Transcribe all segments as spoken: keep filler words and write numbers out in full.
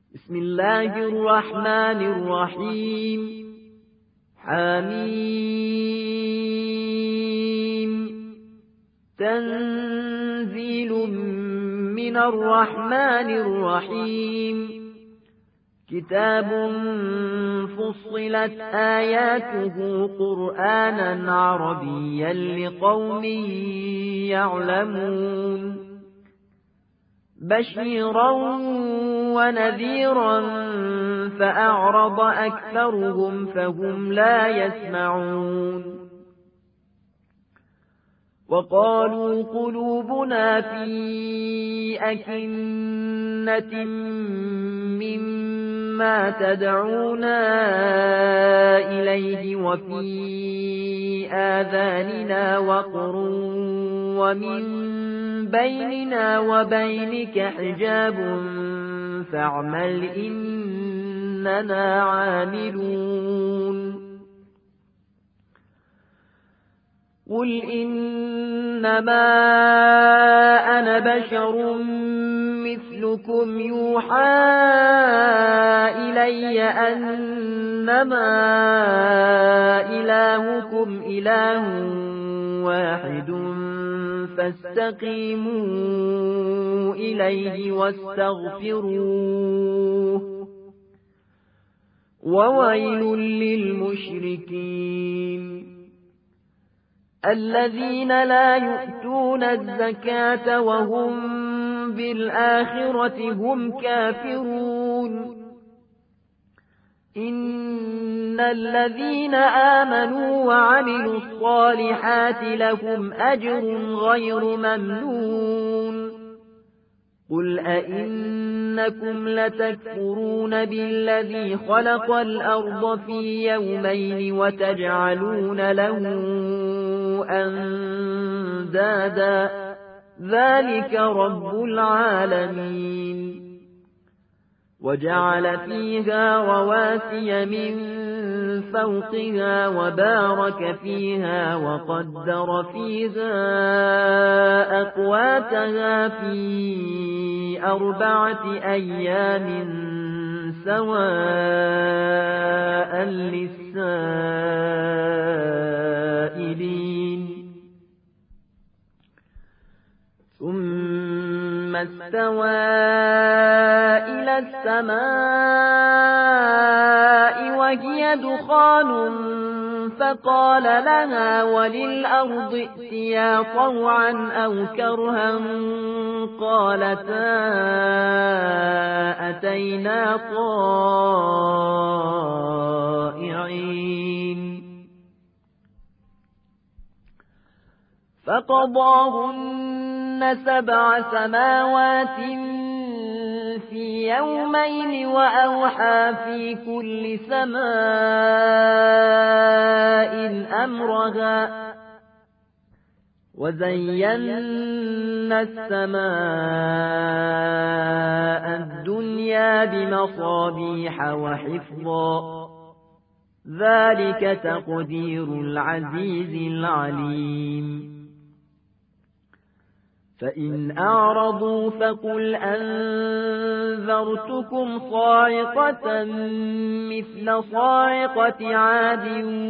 بسم الله الرحمن الرحيم حميم تنزيل من الرحمن الرحيم كتاب فصلت آياته قرآنا عربيا لقوم يعلمون بشيرا ونذيرا فأعرض أكثرهم فهم لا يسمعون وقالوا قلوبنا في أكنة مما تدعونا إليه وفي آذاننا وقر ومن بيننا وبينك حجاب فاعمل إننا عاملون قل إنما أنا بشر مثلكم يوحى إلي أنما إلهكم إله واحد فاستقيموا إليه واستغفروه وويل للمشركين الذين لا يؤتون الزكاة وهم بالآخرة هم كافرون إن الذين آمنوا وعملوا الصالحات لهم أجر غير ممنون قل أئنكم لتكفرون بالذي خلق الأرض في يومين وتجعلون له أندادا ذلك رب العالمين وجعل فيها رواسي من فوقها وبارك فيها وقدر فيها أقواتها في أربعة أيام سواء للسائلين ثم استوى إلى السماء وهي دخان فقال لها وللأرض ائتيا طوعا أو كرها قالتا أتينا طائعين فقضاهن سبع سماوات في يومين وأوحى في كل سماء أمرها وزينا السماء الدنيا بمصابيح وحفظا ذلك تقدير العزيز العليم فإن أعرضوا فقل أنذرتكم صاعقة مثل صاعقة عاد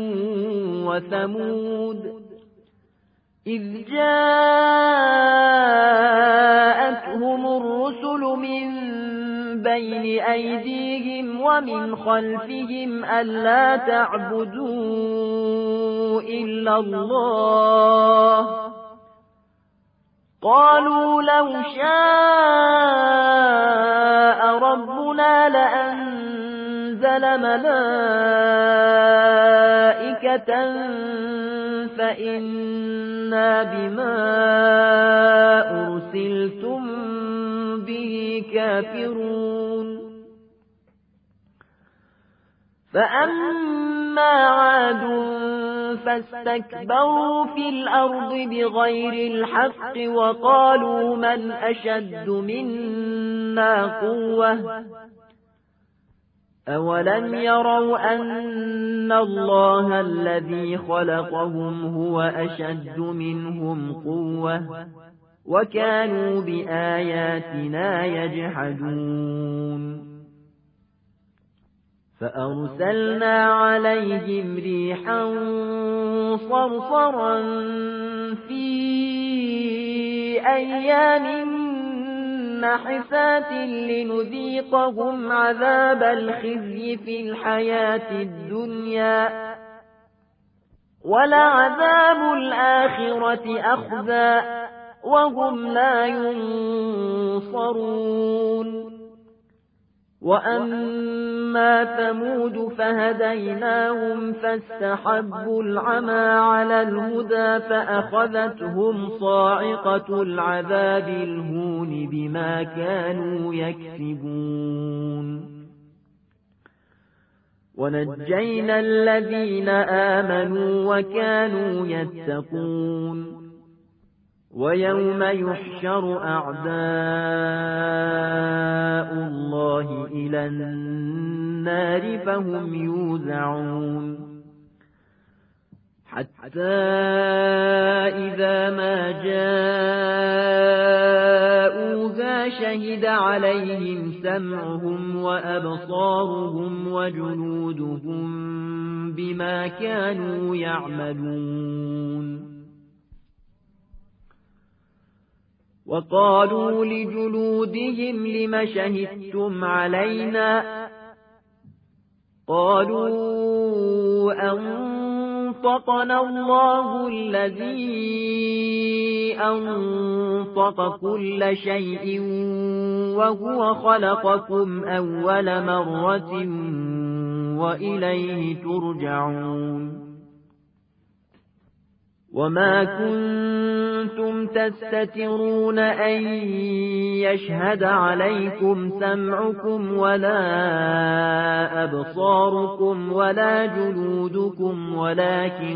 وثمود إذ جاءتهم الرسل من بين أيديهم ومن خلفهم ألا تعبدوا إلا الله قالوا لو شاء ربنا لأنزل ملائكة فإنا بما أرسلتم به كافرون فأما عاد فاستكبروا في الأرض بغير الحق وقالوا من أشد منا قوة أولم يروا أن الله الذي خلقهم هو أشد منهم قوة وكانوا بآياتنا يجحدون فأرسلنا عليهم ريحا صرصرا في أيام نحسات لنذيقهم عذاب الخزي في الحياة الدنيا ولعذاب الآخرة أخزى وهم لا ينصرون. وأما ثمود فهديناهم فاستحبوا العمى على الهدى فأخذتهم صاعقة العذاب الهون بما كانوا يكسبون. ونجينا الذين آمنوا وكانوا يتقون. ويوم يحشر أعداء الله إلى النار فهم يوزعون حتى إذا ما جاءوها شهد عليهم سمعهم وأبصارهم وجلودهم بما كانوا يعملون. وقالوا لجلودهم لم شهدتم علينا قالوا أنطقنا الله الذي أنطق كل شيء وهو خلقكم أول مرة وإليه ترجعون. وما كنتم تستترون أن يشهد عليكم سمعكم ولا أبصاركم ولا جلودكم ولكن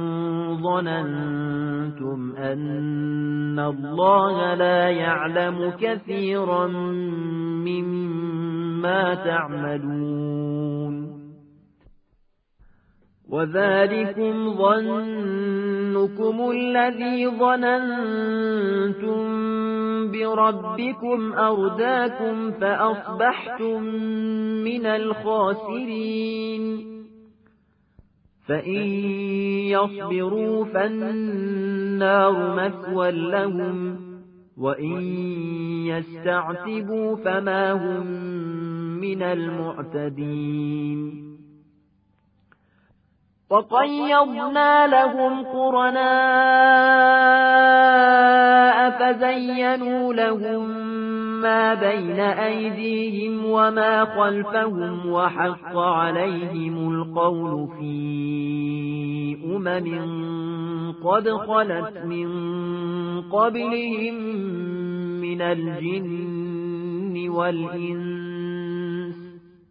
ظننتم أن الله لا يعلم كثيرا مما تعملون. وذلكم ظنكم الذي ظننتم بربكم أرداكم فأصبحتم من الخاسرين. فإن يصبروا فالنار مثوى لهم وإن يستعتبوا فما هم من المعتدين. وقيضنا لهم قرناء فزينوا لهم ما بين أيديهم وما خلفهم وحق عليهم القول في أمم قد خلت من قبلهم من الجن والإنس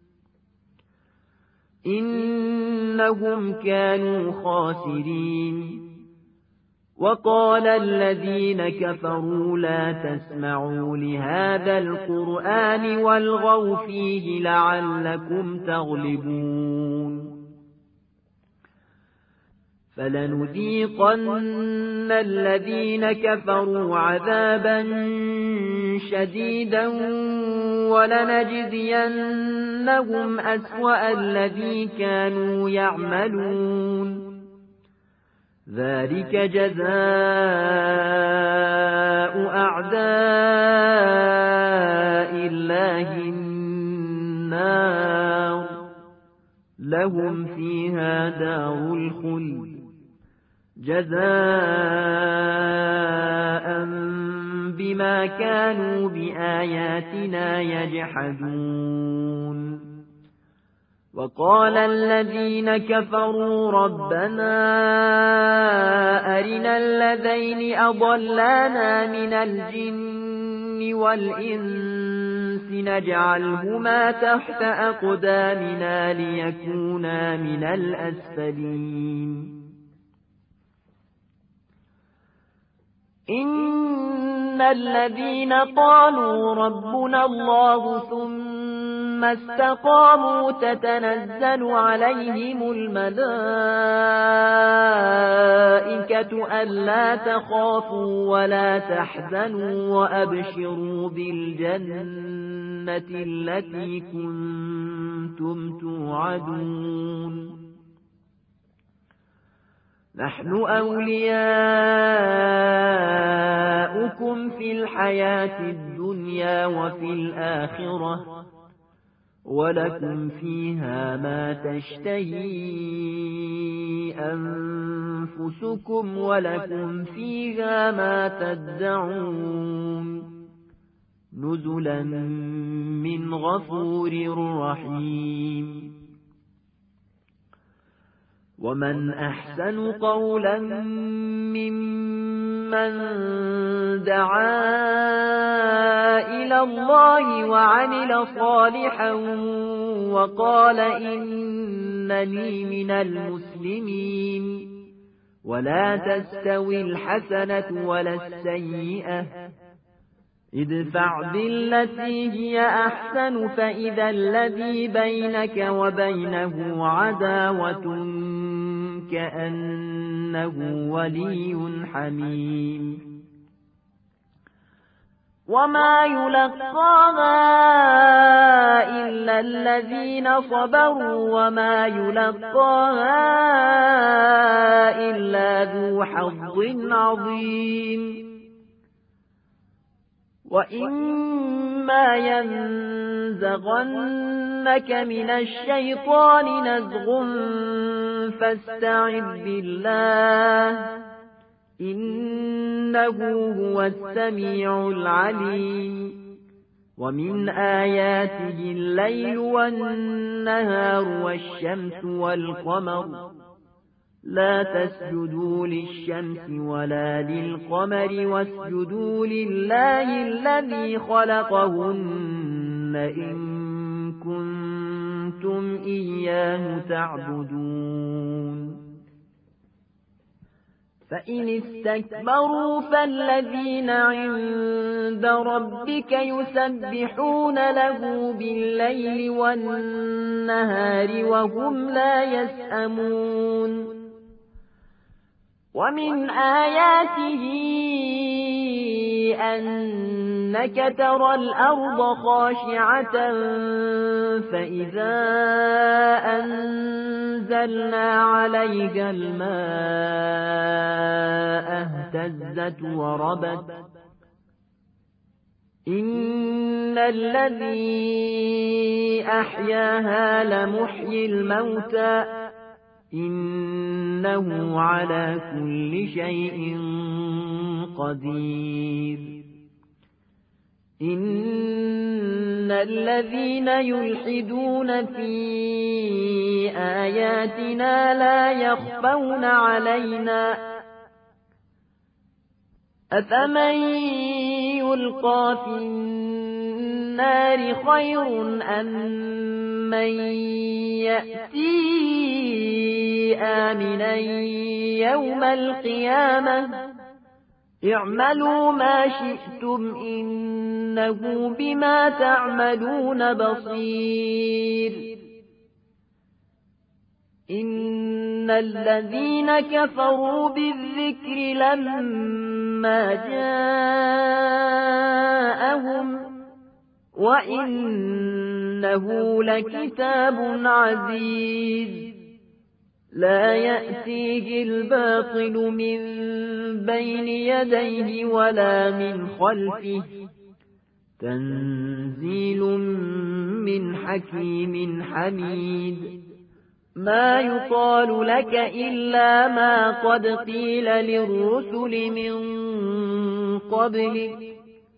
إنهم كانوا خاسرين. وقال الذين كفروا لا تسمعوا لهذا القرآن والغوا فيه لعلكم تغلبون. فلنذيقن الذين كفروا عذابا شديدا ولنجزينهم أسوأ الذي كانوا يعملون. ذلك جزاء أعداء الله النار لهم فيها دار الخلد جزاء بما كانوا بآياتنا يجحدون. وقال الذين كفروا ربنا أرنا الذين أضلانا من الجن والإنس نجعلهما تحت أقدامنا ليكونا من الأسفلين. إن الذين قالوا ربنا الله ثم استقاموا تتنزل عليهم الملائكة ألا تخافوا ولا تحزنوا وأبشروا بالجنة التي كنتم توعدون نحن أولياؤكم في الحياة الدنيا وفي الآخرة ولكم فيها ما تشتهي أنفسكم ولكم فيها ما تدعون نزلا من غفور رحيم ومن أحسن قولا ممن دعا إلى الله وعمل صالحا وقال إنني من المسلمين ولا تستوي الحسنة ولا السيئة ادفع بالتي هي أحسن فإذا الذي بينك وبينه عداوة كأنه ولي حميم وما يلقاها إلا الذين صبروا وما يلقاها إلا ذو حظ عظيم وإما ينزغنك من الشيطان نزغ فاستعذ بالله إنه هو السميع العليم ومن آياته الليل والنهار والشمس والقمر لا تسجدوا للشمس ولا للقمر واسجدوا لله الذي خلقهن إن كنتم إياه تعبدون فإن استكبروا فالذين عند ربك يسبحون له بالليل والنهار وهم لا يسأمون ومن آياته أنك ترى الأرض خاشعة فإذا أنزلنا عليها الماء اهتزت وربت إن الذي أحياها لمحيي الموتى إنه على كل شيء قدير إن الذين يلحدون في آياتنا لا يخفون علينا أفمن يلقى في النار خير أم من يأتي آمنا يوم القيامة اعملوا ما شئتم إنه بما تعملون بصير إن الذين كفروا بالذكر لما جاءهم وإنه لكتاب عزيز لا يأتيه الباطل من بين يديه ولا من خلفه تنزيل من حكيم حميد ما يقال لك إلا ما قد قيل للرسل من قبلك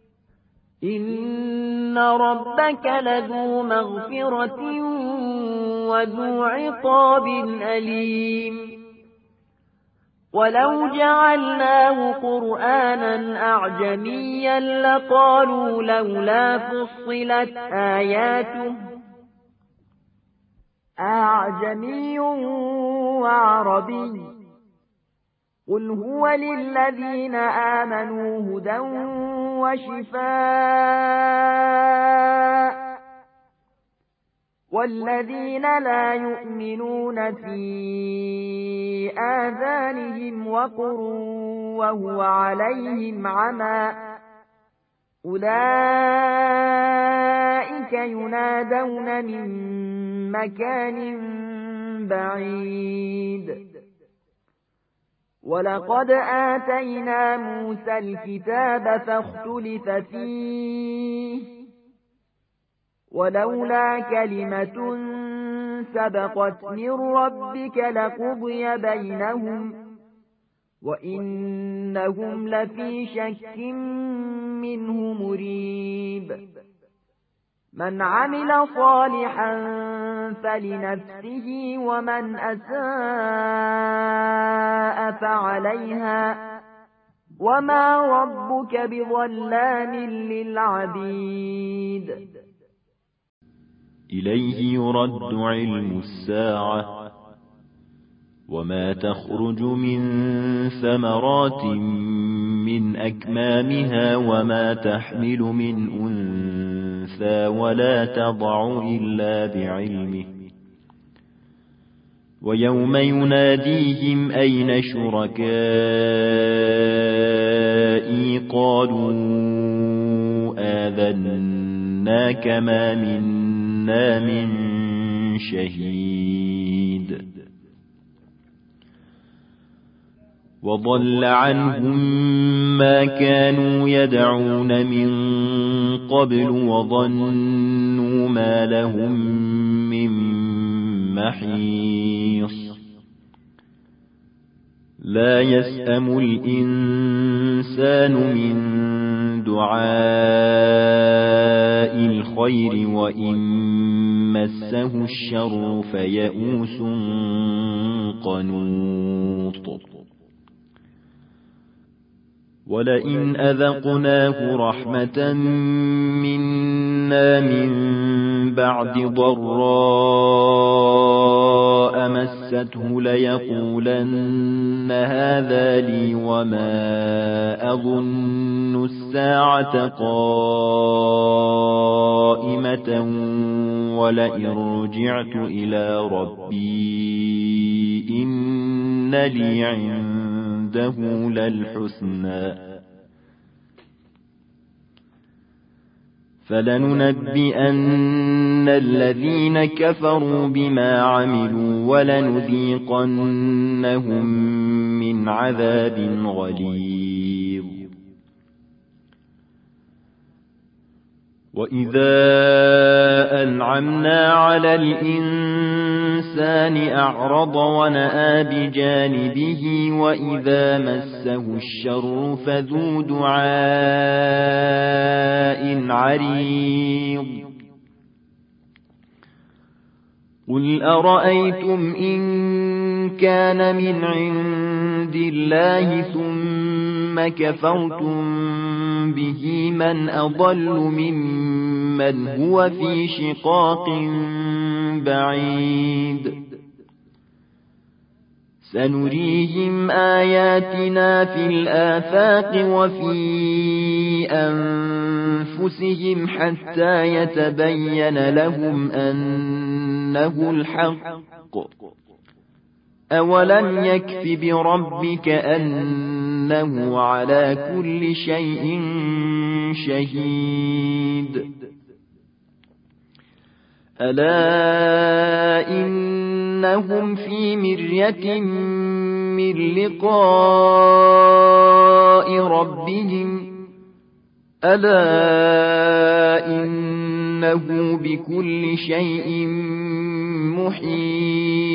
إن ربك لذو مغفرة وذو عقاب أليم ولو جعلناه قرآنا أعجميا لقالوا لولا فصلت آياته أعجمي وعربي قل هو للذين آمنوا هدى وشفاء والذين لا يؤمنون في آذانهم وقر وهو عليهم عمى أولئك أولئك ينادون من مكان بعيد ولقد آتينا موسى الكتاب فاختلف فيه ولولا كلمة سبقت من ربك لقضي بينهم وإنهم لفي شك منه مريب من عمل صالحا فلنفسه ومن أساء فعليها وما ربك بظلام للعبيد إليه يرد علم الساعة وما تخرج من ثمرات من أكمامها وما تحمل من أنثى ولا تضع إلا بعلمه ويوم يناديهم أين شركائي قالوا آذناك ما منا من شهيد وضل عنهم ما كانوا يدعون من قبل وظنوا ما لهم من محيص لا يسأم الإنسان من دعاء الخير وإن مسه الشر فيئوس قنوط ولئن أذقناه رحمة منا من بعد ضراء مسته ليقولن هذا لي وما أظن الساعة قائمة ولئن رجعت إلى ربي إن لي عنده للحسنى فلننبئن الذين كفروا بما عملوا ولنذيقنهم من عذاب غليظ وإذا أنعمنا على الإنسان أعرض ونأى بجانبه وإذا مسه الشر فذو دعاء عريض قل أرأيتم إن كان من عند الله ثم كفرتم به من أضل ممن هو في شقاق بعيد سنريهم آياتنا في الآفاق وفي أنفسهم حتى يتبين لهم أنه الحق أولم يكف بربك أنه على كل شيء شهيد ألا إنهم في مرية من لقاء ربهم ألا إنه بكل شيء محيط